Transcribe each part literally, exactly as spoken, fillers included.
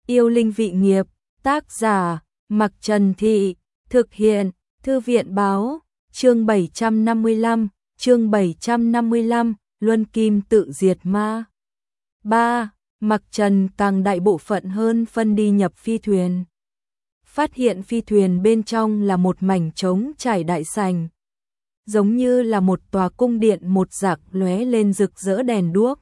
Yêu linh vị nghiệp, tác giả, Mặc Trần Thị, thực hiện, Thư viện báo, chương bảy trăm năm mươi lăm, chương bảy trăm năm mươi lăm, Luân Kim tự diệt ma. ba. Mặc Trần càng đại bộ phận hơn phân đi nhập phi thuyền. Phát hiện phi thuyền bên trong là một mảnh trống trải đại sảnh, giống như là một tòa cung điện một dạng lóe lên rực rỡ đèn đuốc.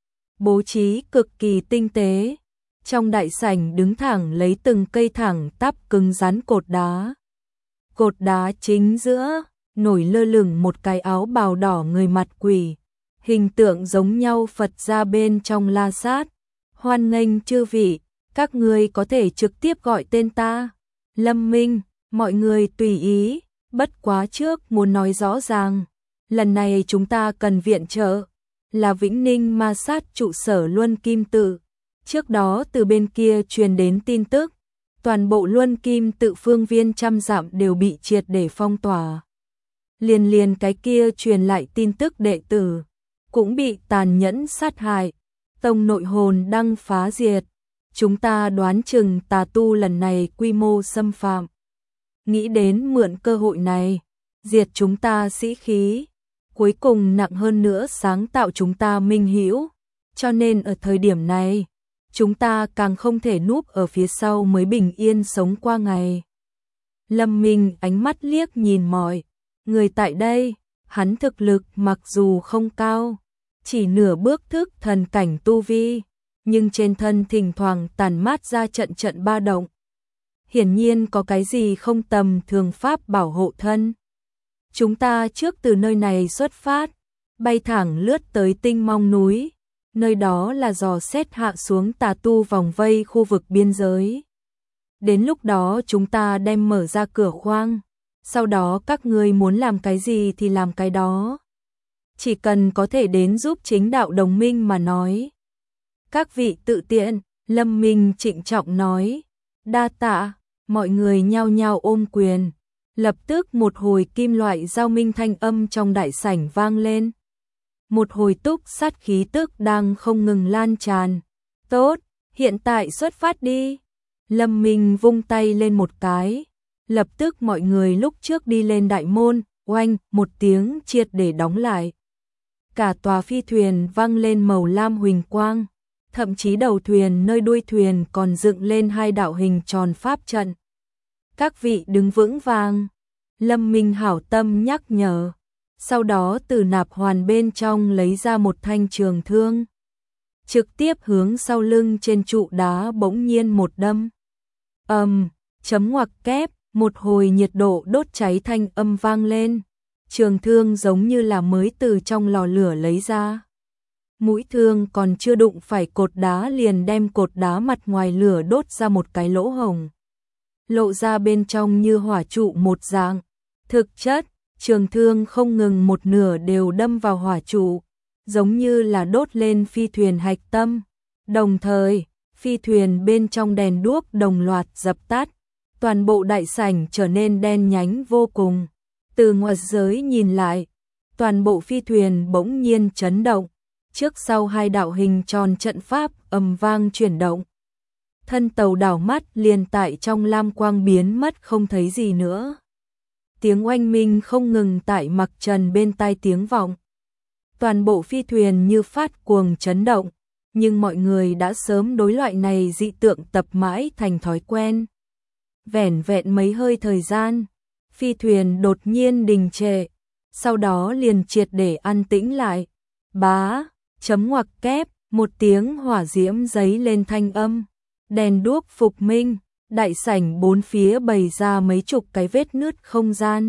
Bố trí cực kỳ tinh tế, trong đại sảnh đứng thẳng lấy từng cây thẳng tắp cứng rắn cột đá. Cột đá chính giữa, nổi lơ lửng một cái áo bào đỏ người mặt quỷ, hình tượng giống nhau Phật ra bên trong la sát. Hoan nghênh chư vị, các người có thể trực tiếp gọi tên ta, Lâm Minh, mọi người tùy ý, bất quá trước muốn nói rõ ràng, lần này chúng ta cần viện trợ, là Vĩnh Ninh ma sát trụ sở Luân Kim tự. Trước đó từ bên kia truyền đến tin tức, toàn bộ Luân Kim tự phương viên trăm dặm đều bị triệt để phong tỏa. Liền liền cái kia truyền lại tin tức đệ tử, cũng bị tàn nhẫn sát hại, tông nội hồn đăng phá diệt. Chúng ta đoán chừng tà tu lần này quy mô xâm phạm, nghĩ đến mượn cơ hội này, diệt chúng ta sĩ khí, cuối cùng nặng hơn nữa sáng tạo chúng ta minh hữu, cho nên ở thời điểm này, chúng ta càng không thể núp ở phía sau mới bình yên sống qua ngày. Lâm Minh ánh mắt liếc nhìn mọi người tại đây, hắn thực lực mặc dù không cao, chỉ nửa bước thức thần cảnh tu vi, nhưng trên thân thỉnh thoảng tàn mát ra trận trận ba động. Hiển nhiên có cái gì không tầm thường pháp bảo hộ thân. Chúng ta trước từ nơi này xuất phát, bay thẳng lướt tới Tinh Mong núi, nơi đó là dò xét hạ xuống tà tu vòng vây khu vực biên giới. Đến lúc đó chúng ta đem mở ra cửa khoang, sau đó các ngươi muốn làm cái gì thì làm cái đó. Chỉ cần có thể đến giúp chính đạo đồng minh mà nói. Các vị tự tiện, Lâm Minh trịnh trọng nói, đa tạ, mọi người nhao nhao ôm quyền. Lập tức một hồi kim loại giao minh thanh âm trong đại sảnh vang lên. Một hồi túc sát khí tức đang không ngừng lan tràn. Tốt, hiện tại xuất phát đi. Lâm Minh vung tay lên một cái. Lập tức mọi người lúc trước đi lên đại môn, oanh, một tiếng triệt để đóng lại. Cả tòa phi thuyền vang lên màu lam huỳnh quang. Thậm chí đầu thuyền nơi đuôi thuyền còn dựng lên hai đạo hình tròn pháp trận. Các vị đứng vững vàng. Lâm Minh hảo tâm nhắc nhở. Sau đó từ nạp hoàn bên trong lấy ra một thanh trường thương. Trực tiếp hướng sau lưng trên trụ đá bỗng nhiên một đâm. Ầm, um, chấm ngoặc kép, một hồi nhiệt độ đốt cháy thanh âm vang lên. Trường thương giống như là mới từ trong lò lửa lấy ra. Mũi thương còn chưa đụng phải cột đá liền đem cột đá mặt ngoài lửa đốt ra một cái lỗ hổng. Lộ ra bên trong như hỏa trụ một dạng. Thực chất, trường thương không ngừng một nửa đều đâm vào hỏa trụ, giống như là đốt lên phi thuyền hạch tâm. Đồng thời, phi thuyền bên trong đèn đuốc đồng loạt dập tắt, toàn bộ đại sảnh trở nên đen nhánh vô cùng. Từ ngoại giới nhìn lại, toàn bộ phi thuyền bỗng nhiên chấn động, trước sau hai đạo hình tròn trận pháp ầm vang chuyển động. Thân tàu đảo mắt liền tại trong lam quang biến mất không thấy gì nữa. Tiếng oanh minh không ngừng tại Mặc Trần bên tai tiếng vọng. Toàn bộ phi thuyền như phát cuồng chấn động, nhưng mọi người đã sớm đối loại này dị tượng tập mãi thành thói quen. Vẻn vẹn mấy hơi thời gian, phi thuyền đột nhiên đình trệ, sau đó liền triệt để an tĩnh lại. Bá, chấm ngoặc kép, một tiếng hỏa diễm giấy lên thanh âm. Đèn đuốc phục minh, đại sảnh bốn phía bày ra mấy chục cái vết nứt không gian.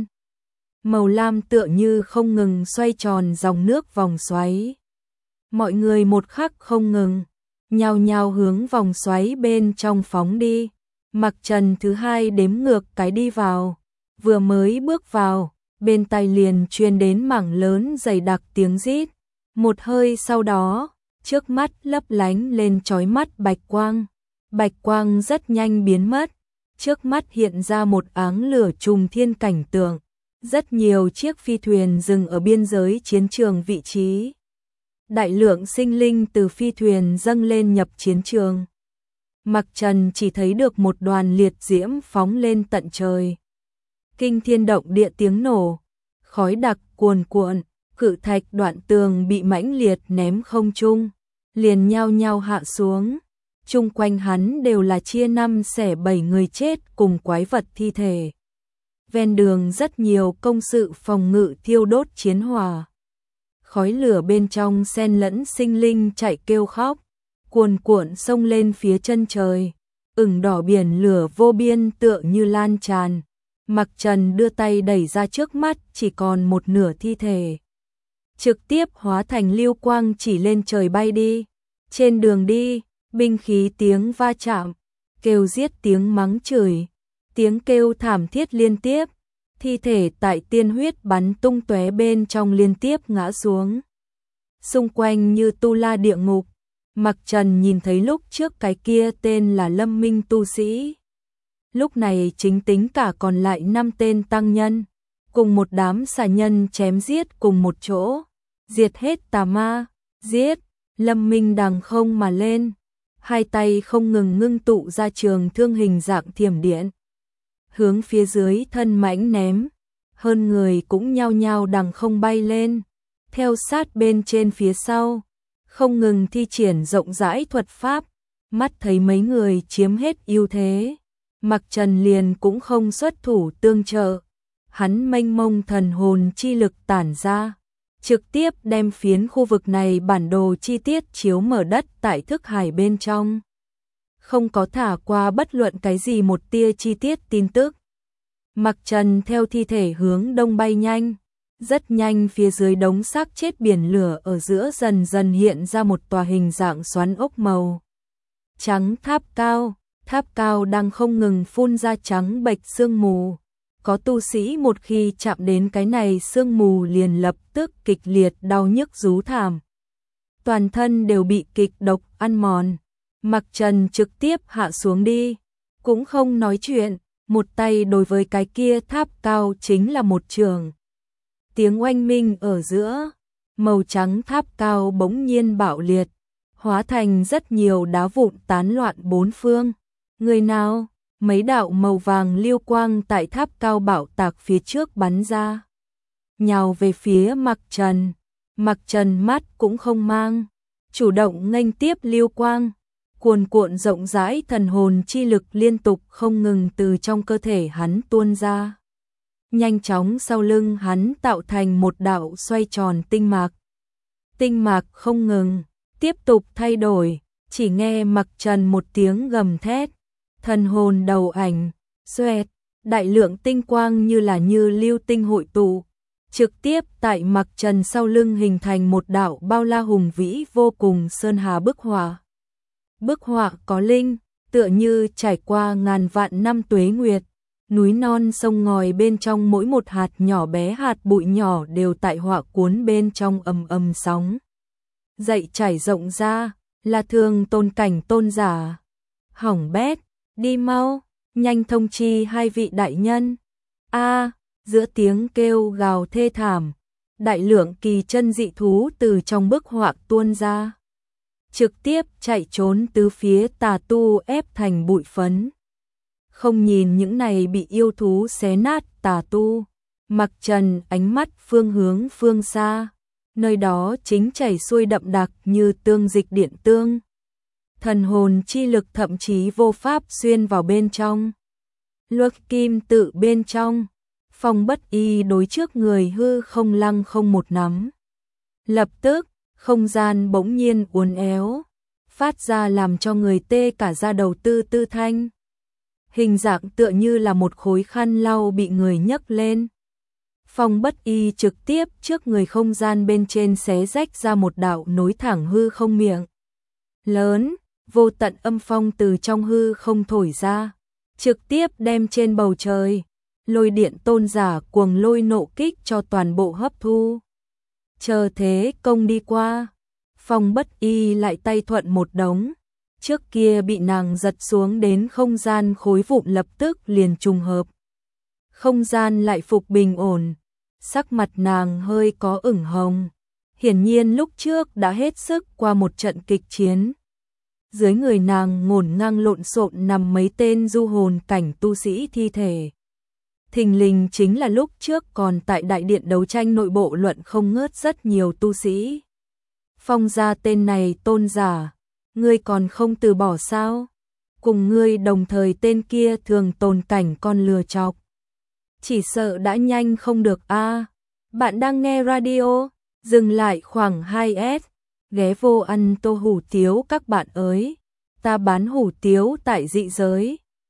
Màu lam tựa như không ngừng xoay tròn dòng nước vòng xoáy. Mọi người một khắc không ngừng, nhao nhao hướng vòng xoáy bên trong phóng đi. Mặc Trần thứ hai đếm ngược cái đi vào, vừa mới bước vào, bên tai liền truyền đến mảng lớn dày đặc tiếng rít. Một hơi sau đó, trước mắt lấp lánh lên chói mắt bạch quang. Bạch quang rất nhanh biến mất, trước mắt hiện ra một áng lửa trùng thiên cảnh tượng. Rất nhiều chiếc phi thuyền dừng ở biên giới chiến trường vị trí. Đại lượng sinh linh từ phi thuyền dâng lên nhập chiến trường. Mặc Trần chỉ thấy được một đoàn liệt diễm phóng lên tận trời. Kinh thiên động địa tiếng nổ, khói đặc cuồn cuộn, cự thạch đoạn tường bị mãnh liệt ném không trung, liền nhao nhao hạ xuống. Chung quanh hắn đều là chia năm xẻ bảy người chết cùng quái vật thi thể. Ven đường rất nhiều công sự phòng ngự thiêu đốt chiến hỏa. Khói lửa bên trong xen lẫn sinh linh chạy kêu khóc, cuồn cuộn sông lên phía chân trời, ửng đỏ biển lửa vô biên tựa như lan tràn. Mặc Trần đưa tay đẩy ra trước mắt chỉ còn một nửa thi thể. Trực tiếp hóa thành lưu quang chỉ lên trời bay đi. Trên đường đi, binh khí tiếng va chạm, kêu giết tiếng mắng chửi, tiếng kêu thảm thiết liên tiếp. Thi thể tại tiên huyết bắn tung tóe bên trong liên tiếp ngã xuống. Xung quanh như tu la địa ngục. Mặc Trần nhìn thấy lúc trước cái kia tên là Lâm Minh tu sĩ. Lúc này chính tính cả còn lại năm tên tăng nhân, cùng một đám xà nhân chém giết cùng một chỗ, diệt hết tà ma, giết. Lâm Minh đằng không mà lên, hai tay không ngừng ngưng tụ ra trường thương hình dạng thiểm điện, hướng phía dưới thân mãnh ném, hơn người cũng nhao nhao đằng không bay lên, theo sát bên trên phía sau, không ngừng thi triển rộng rãi thuật pháp, mắt thấy mấy người chiếm hết ưu thế. Mặc Trần liền cũng không xuất thủ tương trợ, hắn mênh mông thần hồn chi lực tản ra, trực tiếp đem phiến khu vực này bản đồ chi tiết chiếu mở đất tại thức hải bên trong. Không có thả qua bất luận cái gì một tia chi tiết tin tức. Mặc Trần theo thi thể hướng đông bay nhanh, rất nhanh phía dưới đống xác chết biển lửa ở giữa dần dần hiện ra một tòa hình dạng xoắn ốc màu trắng tháp cao. Tháp cao đang không ngừng phun ra trắng bệch sương mù. Có tu sĩ một khi chạm đến cái này sương mù liền lập tức kịch liệt đau nhức rú thảm. Toàn thân đều bị kịch độc ăn mòn. Mặc Trần trực tiếp hạ xuống đi, cũng không nói chuyện, một tay đối với cái kia tháp cao chính là một trường. Tiếng oanh minh ở giữa, màu trắng tháp cao bỗng nhiên bạo liệt, hóa thành rất nhiều đá vụn tán loạn bốn phương. Người nào? Mấy đạo màu vàng lưu quang tại tháp cao bảo tạc phía trước bắn ra, nhào về phía Mặc Trần. Mặc Trần mắt cũng không mang, chủ động nghênh tiếp lưu quang, cuồn cuộn rộng rãi thần hồn chi lực liên tục không ngừng từ trong cơ thể hắn tuôn ra. Nhanh chóng sau lưng hắn tạo thành một đạo xoay tròn tinh mạc. Tinh mạc không ngừng, tiếp tục thay đổi, chỉ nghe Mặc Trần một tiếng gầm thét. Thần hồn đầu ảnh, xoẹt, đại lượng tinh quang như là như lưu tinh hội tụ, trực tiếp tại Mặc Trần sau lưng hình thành một đạo bao la hùng vĩ vô cùng sơn hà bức họa. Bức họa có linh, tựa như trải qua ngàn vạn năm tuế nguyệt, núi non sông ngòi bên trong mỗi một hạt nhỏ bé hạt bụi nhỏ đều tại họa cuốn bên trong ầm ầm sóng. Dậy trải rộng ra, là thường tôn cảnh tôn giả. Hỏng bét. Đi mau, nhanh thông chi hai vị đại nhân. A, giữa tiếng kêu gào thê thảm, đại lượng kỳ chân dị thú từ trong bức họa tuôn ra, trực tiếp chạy trốn tứ phía tà tu ép thành bụi phấn. Không nhìn những này bị yêu thú xé nát tà tu, Mặc Trần ánh mắt phương hướng phương xa, nơi đó chính chảy xuôi đậm đặc như tương dịch điện tương. Thần hồn chi lực thậm chí vô pháp xuyên vào bên trong. Luân kim tự bên trong, Phong Bất Y đối trước người hư không lăng không một nắm. Lập tức, không gian bỗng nhiên uốn éo, phát ra làm cho người tê cả da đầu tư tư thanh. Hình dạng tựa như là một khối khăn lau bị người nhấc lên. Phong Bất Y trực tiếp trước người không gian bên trên xé rách ra một đạo nối thẳng hư không miệng lớn. Vô tận âm phong từ trong hư không thổi ra, trực tiếp đem trên bầu trời, lôi điện tôn giả cuồng lôi nộ kích cho toàn bộ hấp thu. Chờ thế công đi qua, Phong Bất Y lại tay thuận một đống, trước kia bị nàng giật xuống đến không gian khối vụn lập tức liền trùng hợp. Không gian lại phục bình ổn, sắc mặt nàng hơi có ửng hồng, hiển nhiên lúc trước đã hết sức qua một trận kịch chiến. dưới người nàng ngổn ngang lộn xộn nằm mấy tên du hồn cảnh tu sĩ thi thể. Thình lình chính là lúc trước còn tại đại điện đấu tranh nội bộ luận không ngớt rất nhiều tu sĩ. Phong gia tên này Tôn giả, ngươi còn không từ bỏ sao? Cùng ngươi đồng thời tên kia thường tồn cảnh con lừa chọc. Chỉ sợ đã nhanh không được a. Bạn đang nghe radio, dừng lại khoảng hai S, ghé vô ăn tô hủ tiếu các bạn ơi. Ta bán hủ tiếu tại dị giới.